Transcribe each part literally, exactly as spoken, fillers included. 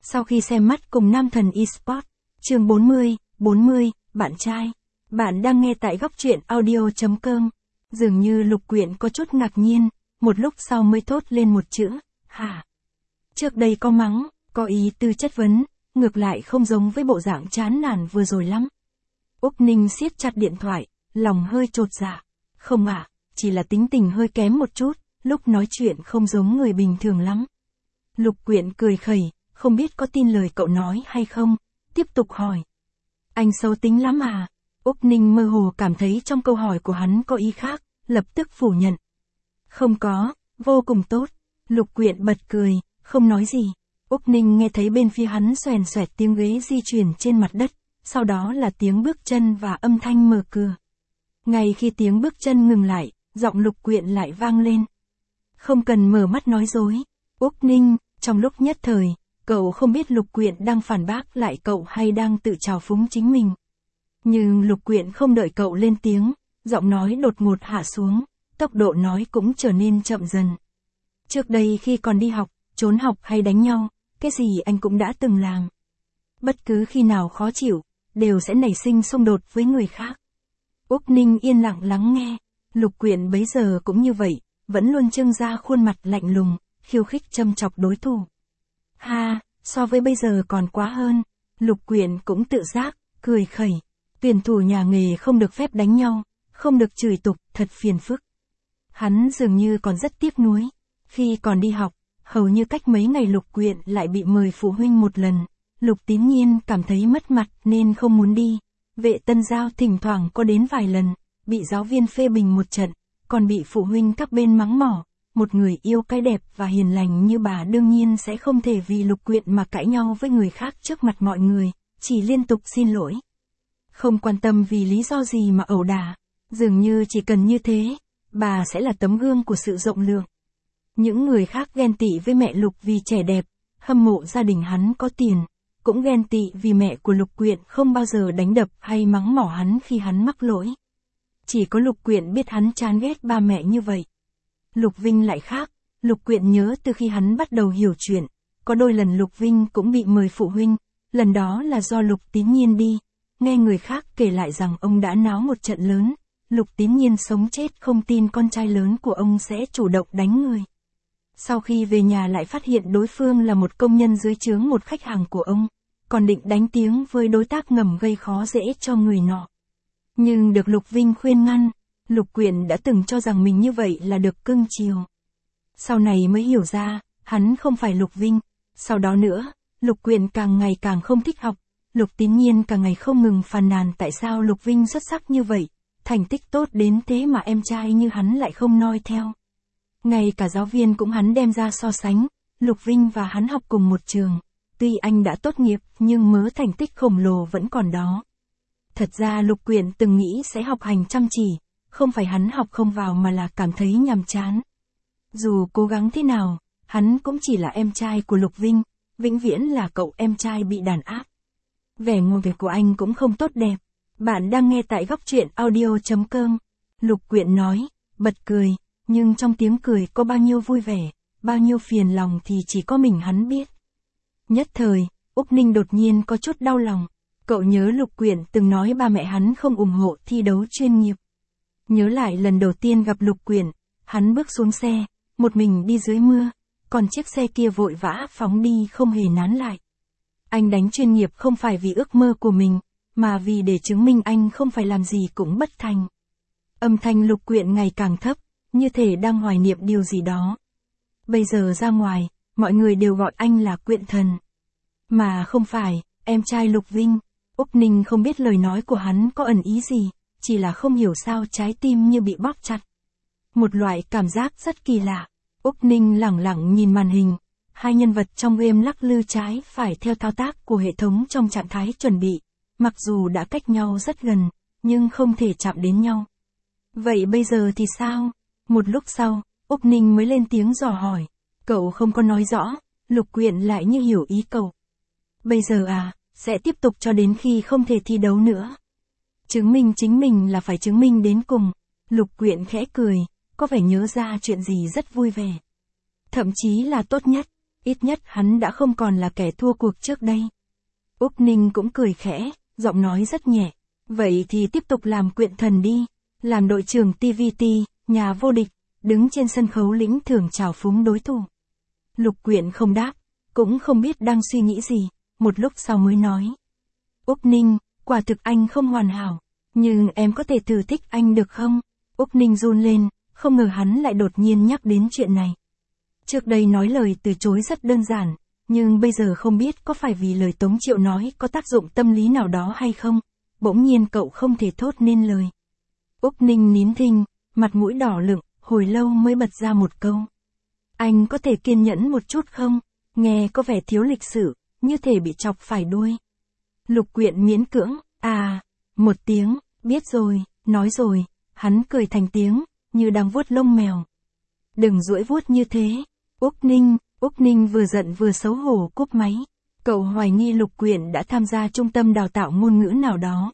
Sau khi xem mắt cùng Nam Thần Esports, chương bốn mươi, bốn mươi, bạn trai. Bạn đang nghe tại góc truyện audio chấm com. Dường như Lục Quyện có chút ngạc nhiên, một lúc sau mới thốt lên một chữ, hả? Trước đây có mắng, có ý tư chất vấn, ngược lại không giống với bộ dạng chán nản vừa rồi lắm. Úc Ninh siết chặt điện thoại, lòng hơi chột dạ. Không ạ, à, chỉ là tính tình hơi kém một chút, lúc nói chuyện không giống người bình thường lắm. Lục Quyện cười khẩy, không biết có tin lời cậu nói hay không, tiếp tục hỏi. Anh xấu tính lắm à? Úc Ninh mơ hồ cảm thấy trong câu hỏi của hắn có ý khác, lập tức phủ nhận. Không có, vô cùng tốt. Lục Quyện bật cười, không nói gì. Úc Ninh nghe thấy bên phía hắn xoèn xoẹt tiếng ghế di chuyển trên mặt đất, sau đó là tiếng bước chân và âm thanh mở cửa. Ngay khi tiếng bước chân ngừng lại, giọng Lục Quyện lại vang lên. Không cần mở mắt nói dối. Úc Ninh, trong lúc nhất thời, cậu không biết Lục Quyện đang phản bác lại cậu hay đang tự trào phúng chính mình. Nhưng Lục Quyện không đợi cậu lên tiếng, giọng nói đột ngột hạ xuống, tốc độ nói cũng trở nên chậm dần. Trước đây khi còn đi học, trốn học hay đánh nhau, cái gì anh cũng đã từng làm. Bất cứ khi nào khó chịu, đều sẽ nảy sinh xung đột với người khác. Úc Ninh yên lặng lắng nghe, Lục Quyện bấy giờ cũng như vậy, vẫn luôn trưng ra khuôn mặt lạnh lùng, khiêu khích châm chọc đối thủ. Ha, so với bây giờ còn quá hơn, Lục Quyện cũng tự giác, cười khẩy. Tuyển thủ nhà nghề không được phép đánh nhau, không được chửi tục, thật phiền phức. Hắn dường như còn rất tiếc nuối. Khi còn đi học, hầu như cách mấy ngày Lục Quyện lại bị mời phụ huynh một lần. Lục Tín Nhiên cảm thấy mất mặt nên không muốn đi. Vệ Tân Giao thỉnh thoảng có đến vài lần, bị giáo viên phê bình một trận, còn bị phụ huynh các bên mắng mỏ. Một người yêu cái đẹp và hiền lành như bà đương nhiên sẽ không thể vì Lục Quyện mà cãi nhau với người khác trước mặt mọi người, chỉ liên tục xin lỗi. Không quan tâm vì lý do gì mà ẩu đả, dường như chỉ cần như thế, bà sẽ là tấm gương của sự rộng lượng. Những người khác ghen tị với mẹ Lục vì trẻ đẹp, hâm mộ gia đình hắn có tiền, cũng ghen tị vì mẹ của Lục Quyện không bao giờ đánh đập hay mắng mỏ hắn khi hắn mắc lỗi. Chỉ có Lục Quyện biết hắn chán ghét ba mẹ như vậy. Lục Vinh lại khác, Lục Quyện nhớ từ khi hắn bắt đầu hiểu chuyện, có đôi lần Lục Vinh cũng bị mời phụ huynh, lần đó là do Lục Tín Nhiên đi. Nghe người khác kể lại rằng ông đã náo một trận lớn, Lục Tín Nhiên sống chết không tin con trai lớn của ông sẽ chủ động đánh người. Sau khi về nhà lại phát hiện đối phương là một công nhân dưới trướng một khách hàng của ông, còn định đánh tiếng với đối tác ngầm gây khó dễ cho người nọ. Nhưng được Lục Vinh khuyên ngăn, Lục Quyện đã từng cho rằng mình như vậy là được cưng chiều. Sau này mới hiểu ra, hắn không phải Lục Vinh. Sau đó nữa, Lục Quyện càng ngày càng không thích học. Lục Tín Nhiên càng ngày không ngừng phàn nàn tại sao Lục Vinh xuất sắc như vậy, thành tích tốt đến thế mà em trai như hắn lại không noi theo. Ngay cả giáo viên cũng hắn đem ra so sánh, Lục Vinh và hắn học cùng một trường, tuy anh đã tốt nghiệp nhưng mớ thành tích khổng lồ vẫn còn đó. Thật ra Lục Quyện từng nghĩ sẽ học hành chăm chỉ, không phải hắn học không vào mà là cảm thấy nhàm chán. Dù cố gắng thế nào, hắn cũng chỉ là em trai của Lục Vinh, vĩnh viễn là cậu em trai bị đàn áp. Vẻ ngoài vẻ của anh cũng không tốt đẹp. Bạn đang nghe tại góc truyện audio chấm com. Lục Quyện nói, bật cười, nhưng trong tiếng cười có bao nhiêu vui vẻ, bao nhiêu phiền lòng thì chỉ có mình hắn biết. Nhất thời, Úc Ninh đột nhiên có chút đau lòng. Cậu nhớ Lục Quyện từng nói ba mẹ hắn không ủng hộ thi đấu chuyên nghiệp. Nhớ lại lần đầu tiên gặp Lục Quyện, hắn bước xuống xe, một mình đi dưới mưa, còn chiếc xe kia vội vã phóng đi không hề nán lại. Anh đánh chuyên nghiệp không phải vì ước mơ của mình, mà vì để chứng minh anh không phải làm gì cũng bất thành. Âm thanh Lục Quyện ngày càng thấp, như thể đang hoài niệm điều gì đó. Bây giờ ra ngoài, mọi người đều gọi anh là Quyện thần. Mà không phải, em trai Lục Vinh. Úc Ninh không biết lời nói của hắn có ẩn ý gì, chỉ là không hiểu sao trái tim như bị bóp chặt. Một loại cảm giác rất kỳ lạ. Úc Ninh lẳng lặng nhìn màn hình. Hai nhân vật trong game lắc lư trái phải theo thao tác của hệ thống trong trạng thái chuẩn bị. Mặc dù đã cách nhau rất gần, nhưng không thể chạm đến nhau. Vậy bây giờ thì sao? Một lúc sau, Úc Ninh mới lên tiếng dò hỏi. Cậu không có nói rõ, Lục Quyện lại như hiểu ý cậu. Bây giờ à, sẽ tiếp tục cho đến khi không thể thi đấu nữa. Chứng minh chính mình là phải chứng minh đến cùng. Lục Quyện khẽ cười, có vẻ nhớ ra chuyện gì rất vui vẻ. Thậm chí là tốt nhất. ít nhất hắn đã không còn là kẻ thua cuộc trước đây. Úc Ninh cũng cười khẽ, giọng nói rất nhẹ. Vậy thì tiếp tục làm quyện thần đi, làm đội trưởng tê vê tê, nhà vô địch, đứng trên sân khấu lĩnh thưởng trào phúng đối thủ. Lục Quyện không đáp, cũng không biết đang suy nghĩ gì, một lúc sau mới nói. Úc Ninh, quả thực anh không hoàn hảo, nhưng em có thể thử thích anh được không? Úc Ninh run lên, không ngờ hắn lại đột nhiên nhắc đến chuyện này. Trước đây nói lời từ chối rất đơn giản, nhưng bây giờ không biết có phải vì lời Tống Triệu nói có tác dụng tâm lý nào đó hay không, bỗng nhiên cậu không thể thốt nên lời. Úc Ninh nín thinh, mặt mũi đỏ lựng, hồi lâu mới bật ra một câu. Anh có thể kiên nhẫn một chút không? Nghe có vẻ thiếu lịch sự, như thể bị chọc phải đuôi. Lục Quyện miễn cưỡng, à, một tiếng, biết rồi, nói rồi, hắn cười thành tiếng, như đang vuốt lông mèo. Đừng duỗi vuốt như thế. Úc Ninh, Úc Ninh vừa giận vừa xấu hổ cúp máy. Cậu hoài nghi Lục Quyện đã tham gia trung tâm đào tạo ngôn ngữ nào đó.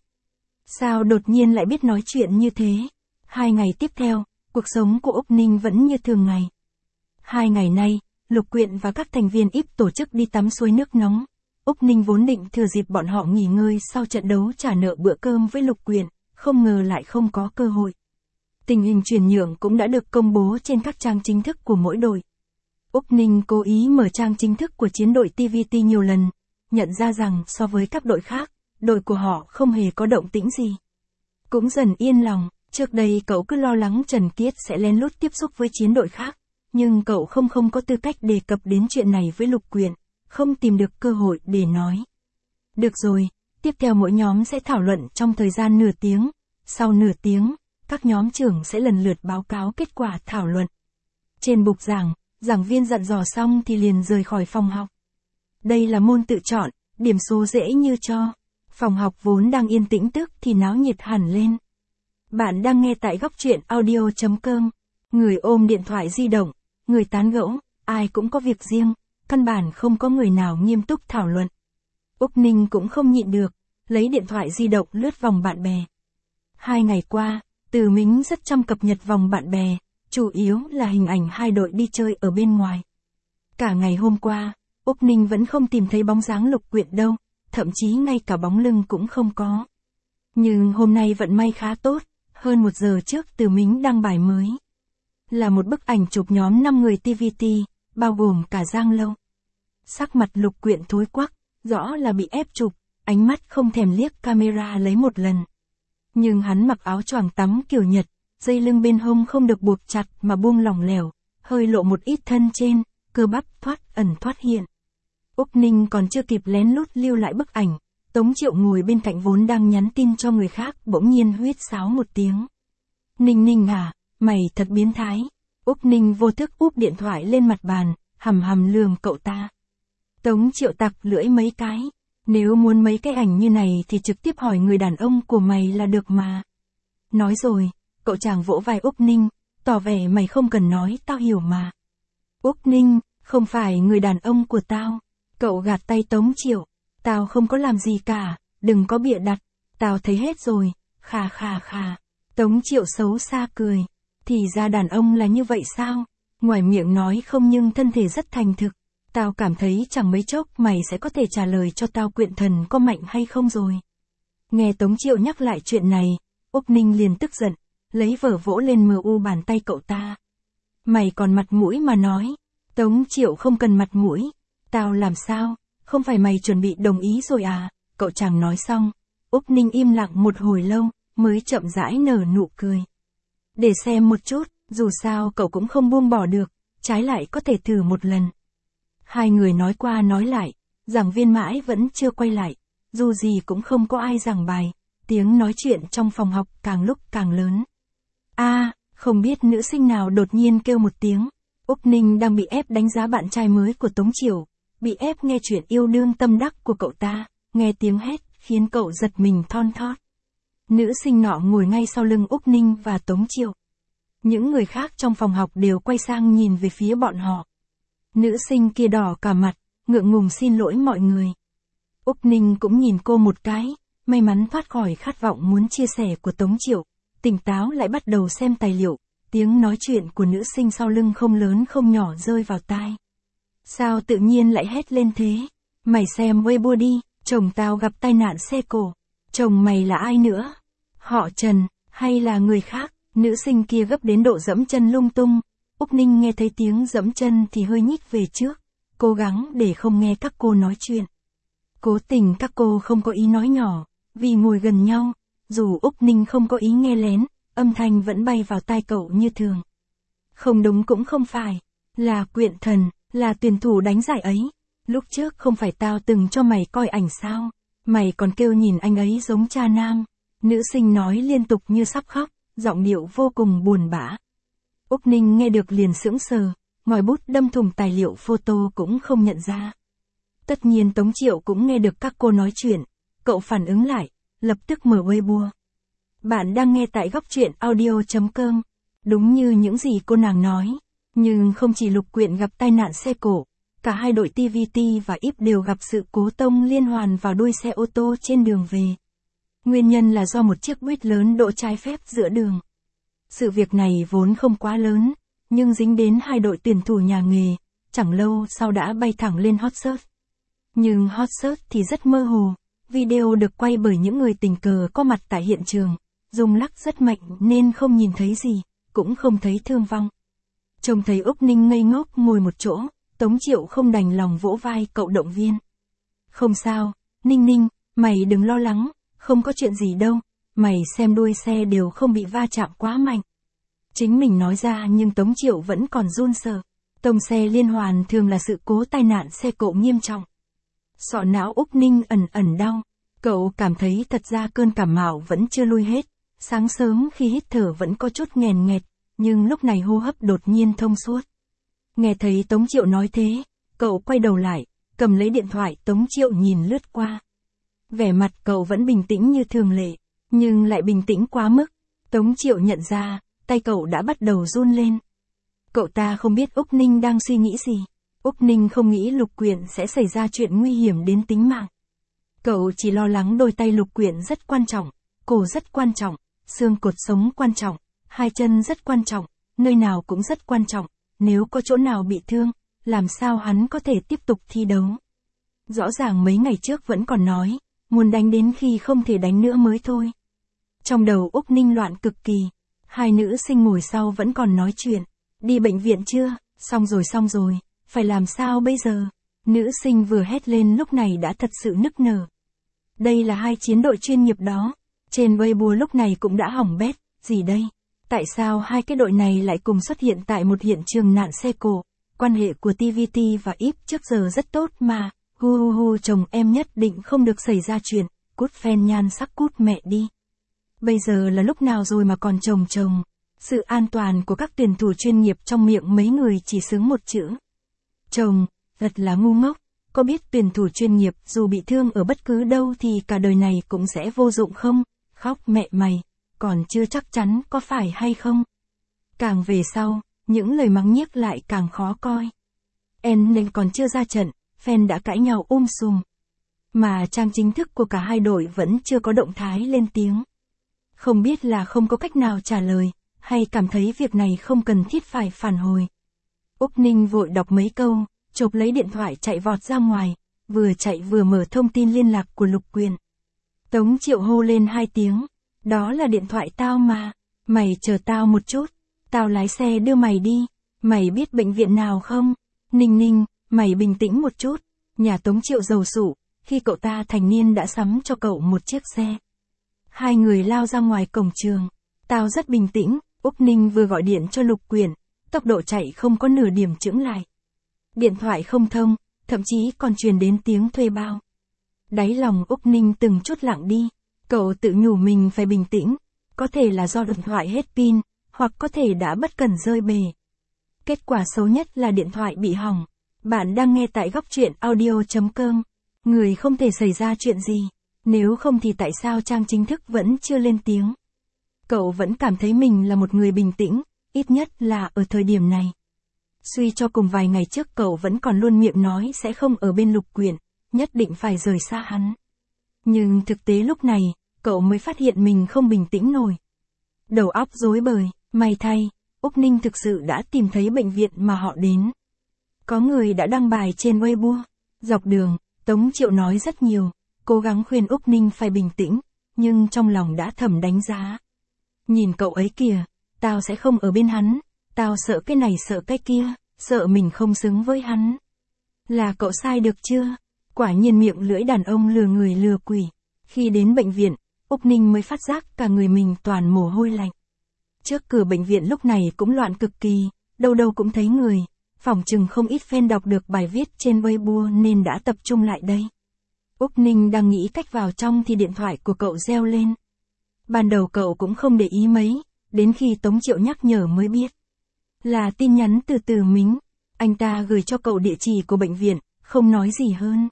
Sao đột nhiên lại biết nói chuyện như thế? Hai ngày tiếp theo, cuộc sống của Úc Ninh vẫn như thường ngày. Hai ngày nay, Lục Quyện và các thành viên íp tổ chức đi tắm suối nước nóng. Úc Ninh vốn định thừa dịp bọn họ nghỉ ngơi sau trận đấu trả nợ bữa cơm với Lục Quyện, không ngờ lại không có cơ hội. Tình hình chuyển nhượng cũng đã được công bố trên các trang chính thức của mỗi đội. Úc Ninh cố ý mở trang chính thức của chiến đội tê vê tê nhiều lần, nhận ra rằng so với các đội khác, đội của họ không hề có động tĩnh gì. Cũng dần yên lòng, trước đây cậu cứ lo lắng Trần Kiết sẽ lén lút tiếp xúc với chiến đội khác, nhưng cậu không không có tư cách đề cập đến chuyện này với Lục Quyện, không tìm được cơ hội để nói. Được rồi, tiếp theo mỗi nhóm sẽ thảo luận trong thời gian nửa tiếng, sau nửa tiếng, các nhóm trưởng sẽ lần lượt báo cáo kết quả thảo luận. Trên bục giảng, giảng viên dặn dò xong thì liền rời khỏi phòng học. Đây là môn tự chọn, điểm số dễ như cho. Phòng học vốn đang yên tĩnh tức thì náo nhiệt hẳn lên. Bạn đang nghe tại góc truyện audio chấm com. Người ôm điện thoại di động, người tán gẫu, ai cũng có việc riêng, căn bản không có người nào nghiêm túc thảo luận. Úc Ninh cũng không nhịn được, lấy điện thoại di động lướt vòng bạn bè. Hai ngày qua, Từ Mính rất chăm cập nhật vòng bạn bè, chủ yếu là hình ảnh hai đội đi chơi ở bên ngoài. Cả ngày hôm qua, Úc Ninh vẫn không tìm thấy bóng dáng Lục Quyện đâu, thậm chí ngay cả bóng lưng cũng không có. Nhưng hôm nay vận may khá tốt, hơn một giờ trước Từ Mính đăng bài mới. Là một bức ảnh chụp nhóm năm người tê vê tê, bao gồm cả Giang Lâu. Sắc mặt Lục Quyện thối quắc, rõ là bị ép chụp, ánh mắt không thèm liếc camera lấy một lần. Nhưng hắn mặc áo choàng tắm kiểu Nhật, dây lưng bên hông không được buộc chặt mà buông lỏng lẻo, hơi lộ một ít thân trên, cơ bắp thoát ẩn thoát hiện. Úc Ninh còn chưa kịp lén lút lưu lại bức ảnh, Tống Triệu ngồi bên cạnh vốn đang nhắn tin cho người khác bỗng nhiên huýt sáo một tiếng. Ninh Ninh à, mày thật biến thái. Úc Ninh vô thức úp điện thoại lên mặt bàn, hầm hầm lườm cậu ta. Tống Triệu tặc lưỡi mấy cái. Nếu muốn mấy cái ảnh như này thì trực tiếp hỏi người đàn ông của mày là được mà. Nói rồi, cậu chàng vỗ vai Úc Ninh, tỏ vẻ mày không cần nói, tao hiểu mà. Úc Ninh, không phải người đàn ông của tao. Cậu gạt tay Tống Triệu, tao không có làm gì cả, đừng có bịa đặt, tao thấy hết rồi, khà khà khà. Tống Triệu xấu xa cười, thì ra đàn ông là như vậy sao? Ngoài miệng nói không nhưng thân thể rất thành thực. Tao cảm thấy chẳng mấy chốc mày sẽ có thể trả lời cho tao Quyện thần có mạnh hay không rồi. Nghe Tống Triệu nhắc lại chuyện này, Úc Ninh liền tức giận, lấy vở vỗ lên mờ u bàn tay cậu ta. Mày còn mặt mũi mà nói. Tống Triệu không cần mặt mũi. Tao làm sao, không phải mày chuẩn bị đồng ý rồi à? Cậu chàng nói xong, Úc Ninh im lặng một hồi lâu, mới chậm rãi nở nụ cười. Để xem một chút, dù sao cậu cũng không buông bỏ được, trái lại có thể thử một lần. Hai người nói qua nói lại, giảng viên mãi vẫn chưa quay lại, dù gì cũng không có ai giảng bài, tiếng nói chuyện trong phòng học càng lúc càng lớn. A, à, không biết nữ sinh nào đột nhiên kêu một tiếng. Úc Ninh đang bị ép đánh giá bạn trai mới của Tống Triệu, bị ép nghe chuyện yêu đương tâm đắc của cậu ta, nghe tiếng hét, khiến cậu giật mình thon thót. Nữ sinh nọ ngồi ngay sau lưng Úc Ninh và Tống Triệu. Những người khác trong phòng học đều quay sang nhìn về phía bọn họ. Nữ sinh kia đỏ cả mặt, ngượng ngùng xin lỗi mọi người. Úc Ninh cũng nhìn cô một cái, may mắn thoát khỏi khát vọng muốn chia sẻ của Tống Triệu, tỉnh táo lại bắt đầu xem tài liệu, tiếng nói chuyện của nữ sinh sau lưng không lớn không nhỏ rơi vào tai. Sao tự nhiên lại hét lên thế? Mày xem Weibo đi, chồng tao gặp tai nạn xe cộ. Chồng mày là ai nữa? Họ Trần, hay là người khác? Nữ sinh kia gấp đến độ dẫm chân lung tung. Úc Ninh nghe thấy tiếng dẫm chân thì hơi nhích về trước, cố gắng để không nghe các cô nói chuyện. Cố tình các cô không có ý nói nhỏ, vì ngồi gần nhau, dù Úc Ninh không có ý nghe lén, âm thanh vẫn bay vào tai cậu như thường. Không đúng cũng không phải, là Quyện Thần, là tuyển thủ đánh giải ấy. Lúc trước không phải tao từng cho mày coi ảnh sao, mày còn kêu nhìn anh ấy giống cha nam. Nữ sinh nói liên tục như sắp khóc, giọng điệu vô cùng buồn bã. Úc Ninh nghe được liền sững sờ, ngòi bút đâm thủng tài liệu photo cũng không nhận ra. Tất nhiên Tống Triệu cũng nghe được các cô nói chuyện, cậu phản ứng lại, lập tức mở Weibo. Bạn đang nghe tại góc truyện audio chấm com. Đúng như những gì cô nàng nói, nhưng không chỉ Lục Quyện gặp tai nạn xe cộ, cả hai đội tê vê tê và i pê đều gặp sự cố tông liên hoàn vào đuôi xe ô tô trên đường về. Nguyên nhân là do một chiếc buýt lớn đỗ trái phép giữa đường. Sự việc này vốn không quá lớn, nhưng dính đến hai đội tuyển thủ nhà nghề, chẳng lâu sau đã bay thẳng lên hot search. Nhưng hot search thì rất mơ hồ, video được quay bởi những người tình cờ có mặt tại hiện trường, rung lắc rất mạnh nên không nhìn thấy gì, cũng không thấy thương vong. Trông thấy Úc Ninh ngây ngốc ngồi một chỗ, Tống Triệu không đành lòng vỗ vai cậu động viên. Không sao, Ninh Ninh, mày đừng lo lắng, không có chuyện gì đâu, mày xem đuôi xe đều không bị va chạm quá mạnh. Chính mình nói ra nhưng Tống Triệu vẫn còn run sợ. Tông xe liên hoàn thường là sự cố tai nạn xe cộ nghiêm trọng. Sọ não Úc Ninh ẩn ẩn đau, cậu cảm thấy thật ra cơn cảm mạo vẫn chưa lui hết. Sáng sớm khi hít thở vẫn có chút nghèn nghẹt, nhưng lúc này hô hấp đột nhiên thông suốt. Nghe thấy Tống Triệu nói thế, cậu quay đầu lại, cầm lấy điện thoại Tống Triệu nhìn lướt qua. Vẻ mặt cậu vẫn bình tĩnh như thường lệ, nhưng lại bình tĩnh quá mức. Tống Triệu nhận ra, tay cậu đã bắt đầu run lên. Cậu ta không biết Úc Ninh đang suy nghĩ gì. Úc Ninh không nghĩ Lục Quyện sẽ xảy ra chuyện nguy hiểm đến tính mạng. Cậu chỉ lo lắng đôi tay Lục Quyện rất quan trọng, cổ rất quan trọng, xương cột sống quan trọng, hai chân rất quan trọng, nơi nào cũng rất quan trọng. Nếu có chỗ nào bị thương, làm sao hắn có thể tiếp tục thi đấu? Rõ ràng mấy ngày trước vẫn còn nói, muốn đánh đến khi không thể đánh nữa mới thôi. Trong đầu Úc Ninh loạn cực kỳ. Hai nữ sinh ngồi sau vẫn còn nói chuyện. Đi bệnh viện chưa? Xong rồi xong rồi. Phải làm sao bây giờ? Nữ sinh vừa hét lên lúc này đã thật sự nức nở. Đây là hai chiến đội chuyên nghiệp đó. Trên Weibo lúc này cũng đã hỏng bét. Gì đây? Tại sao hai cái đội này lại cùng xuất hiện tại một hiện trường nạn xe cộ? Quan hệ của tê vê tê và i pê trước giờ rất tốt mà. Hu hu hu, chồng em nhất định không được xảy ra chuyện. Cút phen nhan sắc cút mẹ đi. Bây giờ là lúc nào rồi mà còn chồng chồng. Sự an toàn của các tuyển thủ chuyên nghiệp trong miệng mấy người chỉ xứng một chữ. Chồng, thật là ngu ngốc. Có biết tuyển thủ chuyên nghiệp dù bị thương ở bất cứ đâu thì cả đời này cũng sẽ vô dụng không? Khóc mẹ mày, còn chưa chắc chắn có phải hay không? Càng về sau, những lời mắng nhiếc lại càng khó coi. En nên còn chưa ra trận, fan đã cãi nhau um sùm. Mà trang chính thức của cả hai đội vẫn chưa có động thái lên tiếng. Không biết là không có cách nào trả lời, hay cảm thấy việc này không cần thiết phải phản hồi. Úc Ninh vội đọc mấy câu, chộp lấy điện thoại chạy vọt ra ngoài, vừa chạy vừa mở thông tin liên lạc của Lục Quyện. Tống Triệu hô lên hai tiếng, đó là điện thoại tao mà, mày chờ tao một chút, tao lái xe đưa mày đi, mày biết bệnh viện nào không? Ninh Ninh, mày bình tĩnh một chút, nhà Tống Triệu giàu sụ, khi cậu ta thành niên đã sắm cho cậu một chiếc xe. Hai người lao ra ngoài cổng trường, tao rất bình tĩnh, Úc Ninh vừa gọi điện cho Lục Quyện, tốc độ chạy không có nửa điểm chững lại. Điện thoại không thông, thậm chí còn truyền đến tiếng thuê bao. Đáy lòng Úc Ninh từng chút lặng đi, cậu tự nhủ mình phải bình tĩnh, có thể là do điện thoại hết pin, hoặc có thể đã bất cẩn rơi bể. Kết quả xấu nhất là điện thoại bị hỏng. Bạn đang nghe tại góc truyện audio chấm com. Người không thể xảy ra chuyện gì, nếu không thì tại sao trang chính thức vẫn chưa lên tiếng? Cậu vẫn cảm thấy mình là một người bình tĩnh, ít nhất là ở thời điểm này. Suy cho cùng vài ngày trước cậu vẫn còn luôn miệng nói sẽ không ở bên Lục Quyện, nhất định phải rời xa hắn. Nhưng thực tế lúc này, cậu mới phát hiện mình không bình tĩnh nổi. Đầu óc rối bời, may thay, Úc Ninh thực sự đã tìm thấy bệnh viện mà họ đến. Có người đã đăng bài trên Weibo. Dọc đường, Tống Triệu nói rất nhiều, cố gắng khuyên Úc Ninh phải bình tĩnh, nhưng trong lòng đã thầm đánh giá. Nhìn cậu ấy kìa, tao sẽ không ở bên hắn, tao sợ cái này sợ cái kia, sợ mình không xứng với hắn. Là cậu sai được chưa? Quả nhiên miệng lưỡi đàn ông lừa người lừa quỷ. Khi đến bệnh viện, Úc Ninh mới phát giác cả người mình toàn mồ hôi lạnh. Trước cửa bệnh viện lúc này cũng loạn cực kỳ, đâu đâu cũng thấy người, phỏng chừng không ít fan đọc được bài viết trên Weibo nên đã tập trung lại đây. Úc Ninh đang nghĩ cách vào trong thì điện thoại của cậu reo lên. Ban đầu cậu cũng không để ý mấy, đến khi Tống Triệu nhắc nhở mới biết. Là tin nhắn từ Từ Mính, anh ta gửi cho cậu địa chỉ của bệnh viện, không nói gì hơn.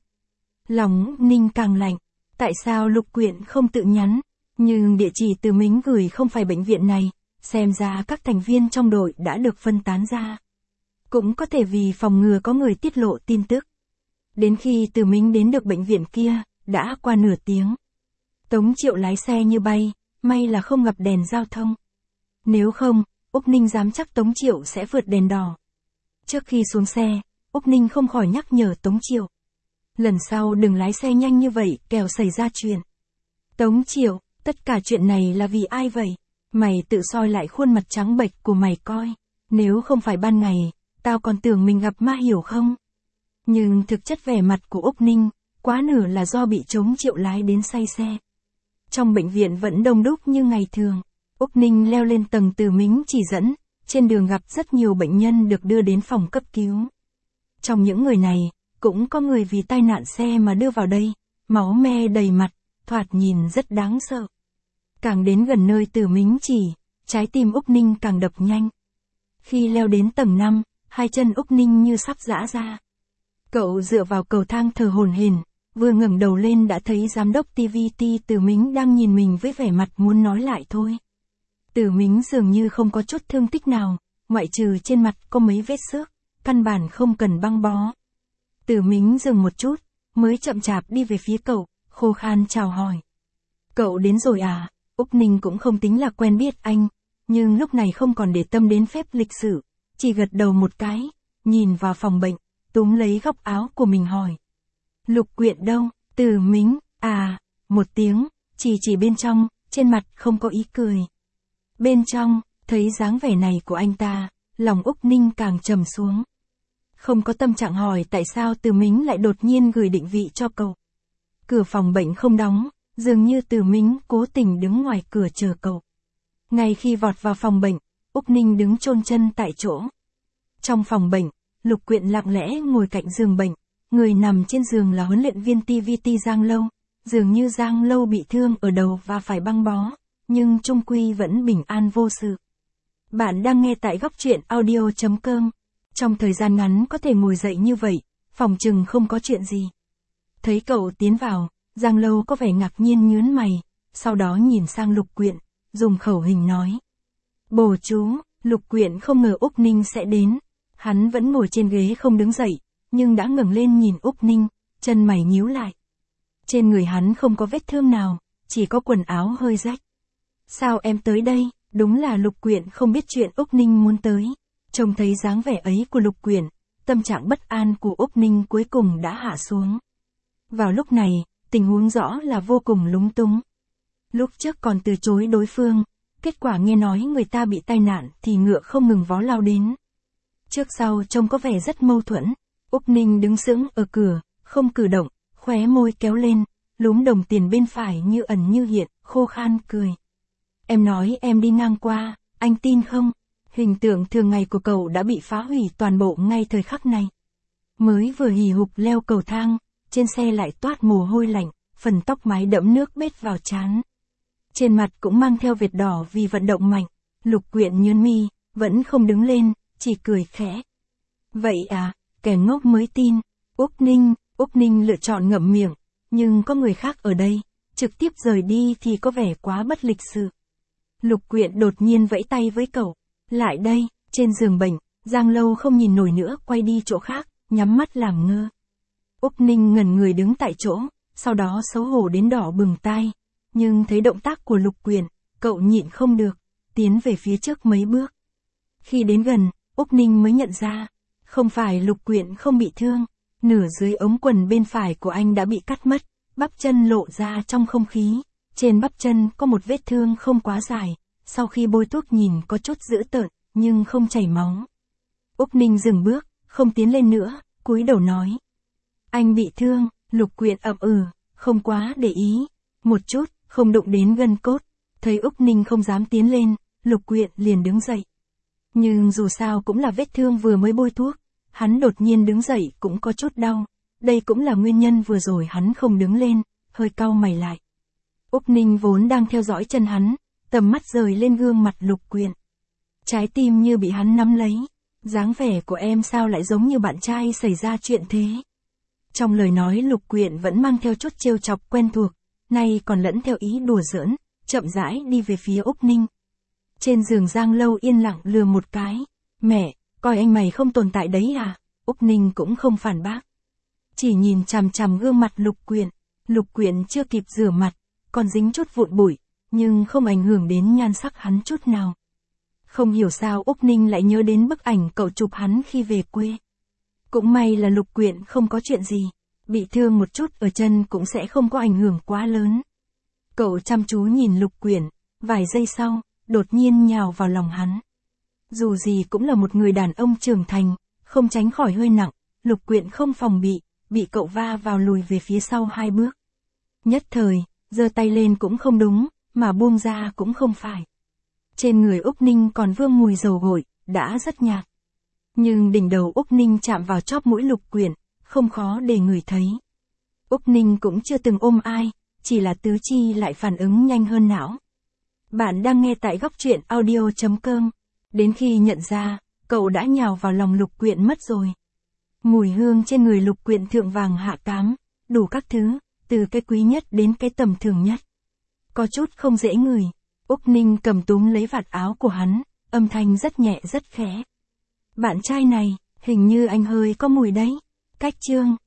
Lòng Ninh càng lạnh, tại sao Lục Quyện không tự nhắn, nhưng địa chỉ Từ Mính gửi không phải bệnh viện này, xem ra các thành viên trong đội đã được phân tán ra. Cũng có thể vì phòng ngừa có người tiết lộ tin tức. Đến khi Từ Mính đến được bệnh viện kia, đã qua nửa tiếng. Tống Triệu lái xe như bay, may là không gặp đèn giao thông. Nếu không, Úc Ninh dám chắc Tống Triệu sẽ vượt đèn đỏ. Trước khi xuống xe, Úc Ninh không khỏi nhắc nhở Tống Triệu. Lần sau đừng lái xe nhanh như vậy, kẻo xảy ra chuyện. Tống Triệu, tất cả chuyện này là vì ai vậy? Mày tự soi lại khuôn mặt trắng bệch của mày coi. Nếu không phải ban ngày, tao còn tưởng mình gặp ma hiểu không? Nhưng thực chất vẻ mặt của Úc Ninh, quá nửa là do bị Tống Triệu lái đến say xe. Trong bệnh viện vẫn đông đúc như ngày thường. Úc Ninh leo lên tầng Từ Mính chỉ dẫn, trên đường gặp rất nhiều bệnh nhân được đưa đến phòng cấp cứu. Trong những người này, cũng có người vì tai nạn xe mà đưa vào đây, máu me đầy mặt, thoạt nhìn rất đáng sợ. Càng đến gần nơi Từ Mính chỉ, trái tim Úc Ninh càng đập nhanh. Khi leo đến tầng năm, hai chân Úc Ninh như sắp giã ra. Cậu dựa vào cầu thang thở hổn hển, vừa ngẩng đầu lên đã thấy giám đốc tê vê tê Từ Mính đang nhìn mình với vẻ mặt muốn nói lại thôi. Từ Mính dường như không có chút thương tích nào, ngoại trừ trên mặt có mấy vết xước, căn bản không cần băng bó. Từ Mính dừng một chút, mới chậm chạp đi về phía cậu, khô khan chào hỏi. Cậu đến rồi à? Úc Ninh cũng không tính là quen biết anh, nhưng lúc này không còn để tâm đến phép lịch sử, chỉ gật đầu một cái, nhìn vào phòng bệnh, túm lấy góc áo của mình hỏi. Lục Quyện đâu? Từ Mính, à, một tiếng, chỉ chỉ bên trong, trên mặt không có ý cười. Bên trong, thấy dáng vẻ này của anh ta, lòng Úc Ninh càng trầm xuống. Không có tâm trạng hỏi tại sao Từ Mính lại đột nhiên gửi định vị cho cậu. Cửa phòng bệnh không đóng, dường như Từ Mính cố tình đứng ngoài cửa chờ cậu. Ngay khi vọt vào phòng bệnh, Úc Ninh đứng chôn chân tại chỗ. Trong phòng bệnh, Lục Quyện lặng lẽ ngồi cạnh giường bệnh, người nằm trên giường là huấn luyện viên tê vê tê Giang Lâu, dường như Giang Lâu bị thương ở đầu và phải băng bó, nhưng chung quy vẫn bình an vô sự. Bạn đang nghe tại góc truyện audio chấm com. Trong thời gian ngắn có thể ngồi dậy như vậy, phòng chừng không có chuyện gì. Thấy cậu tiến vào, Giang Lâu có vẻ ngạc nhiên nhướng mày, sau đó nhìn sang Lục Quyện, dùng khẩu hình nói. Bồ chú, Lục Quyện không ngờ Úc Ninh sẽ đến. Hắn vẫn ngồi trên ghế không đứng dậy, nhưng đã ngẩng lên nhìn Úc Ninh, chân mày nhíu lại. Trên người hắn không có vết thương nào, chỉ có quần áo hơi rách. Sao em tới đây? Đúng là Lục Quyện không biết chuyện Úc Ninh muốn tới. Trông thấy dáng vẻ ấy của Lục Quyện, tâm trạng bất an của Úc Ninh cuối cùng đã hạ xuống. Vào lúc này, tình huống rõ là vô cùng lúng túng. Lúc trước còn từ chối đối phương, kết quả nghe nói người ta bị tai nạn thì ngựa không ngừng vó lao đến. Trước sau trông có vẻ rất mâu thuẫn, Úc Ninh đứng sững ở cửa, không cử động, khóe môi kéo lên, lúm đồng tiền bên phải như ẩn như hiện, khô khan cười. Em nói em đi ngang qua, anh tin không? Hình tượng thường ngày của cậu đã bị phá hủy toàn bộ ngay thời khắc này. Mới vừa hì hục leo cầu thang, trên xe lại toát mồ hôi lạnh, phần tóc mái đẫm nước bết vào trán. Trên mặt cũng mang theo vệt đỏ vì vận động mạnh. Lục Quyện nhướng mi, vẫn không đứng lên, chỉ cười khẽ. Vậy à, kẻ ngốc mới tin. Úc Ninh, Úc Ninh lựa chọn ngậm miệng, nhưng có người khác ở đây, trực tiếp rời đi thì có vẻ quá bất lịch sự. Lục Quyện đột nhiên vẫy tay với cậu. Lại đây, trên giường bệnh, Giang Lâu không nhìn nổi nữa quay đi chỗ khác, nhắm mắt làm ngơ. Úc Ninh ngẩn người đứng tại chỗ, sau đó xấu hổ đến đỏ bừng tai. Nhưng thấy động tác của Lục Quyện, cậu nhịn không được, tiến về phía trước mấy bước. Khi đến gần, Úc Ninh mới nhận ra, Không phải Lục Quyện không bị thương, nửa dưới ống quần bên phải của anh đã bị cắt mất, bắp chân lộ ra trong không khí, trên bắp chân có một vết thương không quá dài, sau khi bôi thuốc nhìn có chút dữ tợn, nhưng không chảy máu. Úc Ninh dừng bước, không tiến lên nữa, cúi đầu nói. Anh bị thương, Lục Quyện ậm ừ, không quá để ý, một chút, không đụng đến gân cốt. Thấy Úc Ninh không dám tiến lên, Lục Quyện liền đứng dậy. Nhưng dù sao cũng là vết thương vừa mới bôi thuốc, hắn đột nhiên đứng dậy cũng có chút đau. Đây cũng là nguyên nhân vừa rồi hắn không đứng lên, hơi cau mày lại. Úc Ninh vốn đang theo dõi chân hắn, tầm mắt rời lên gương mặt Lục Quyện. Trái tim như bị hắn nắm lấy, dáng vẻ của em sao lại giống như bạn trai xảy ra chuyện thế. Trong lời nói Lục Quyện vẫn mang theo chút trêu chọc quen thuộc, nay còn lẫn theo ý đùa giỡn, chậm rãi đi về phía Úc Ninh. Trên giường Giang Lâu yên lặng lừa một cái, mẹ, coi anh mày không tồn tại đấy à, Úc Ninh cũng không phản bác. Chỉ nhìn chằm chằm gương mặt Lục Quyện, Lục Quyện chưa kịp rửa mặt, còn dính chút vụn bụi, nhưng không ảnh hưởng đến nhan sắc hắn chút nào. Không hiểu sao Úc Ninh lại nhớ đến bức ảnh cậu chụp hắn khi về quê. Cũng may là Lục Quyện không có chuyện gì, bị thương một chút ở chân cũng sẽ không có ảnh hưởng quá lớn. Cậu chăm chú nhìn Lục Quyện, vài giây sau, đột nhiên nhào vào lòng hắn. Dù gì cũng là một người đàn ông trưởng thành, không tránh khỏi hơi nặng, Lục Quyện không phòng bị, bị cậu va vào lùi về phía sau hai bước. Nhất thời, giơ tay lên cũng không đúng, mà buông ra cũng không phải. Trên người Úc Ninh còn vương mùi dầu gội, đã rất nhạt. Nhưng đỉnh đầu Úc Ninh chạm vào chóp mũi Lục Quyện, không khó để người thấy. Úc Ninh cũng chưa từng ôm ai, chỉ là tứ chi lại phản ứng nhanh hơn não. Bạn đang nghe tại góc truyện audio chấm com. Đến khi nhận ra, cậu đã nhào vào lòng Lục Quyện mất rồi. Mùi hương trên người Lục Quyện thượng vàng hạ cám, đủ các thứ, từ cái quý nhất đến cái tầm thường nhất. Có chút không dễ ngửi. Úc Ninh cầm túm lấy vạt áo của hắn, âm thanh rất nhẹ rất khẽ. Bạn trai này, hình như anh hơi có mùi đấy. Cách chương.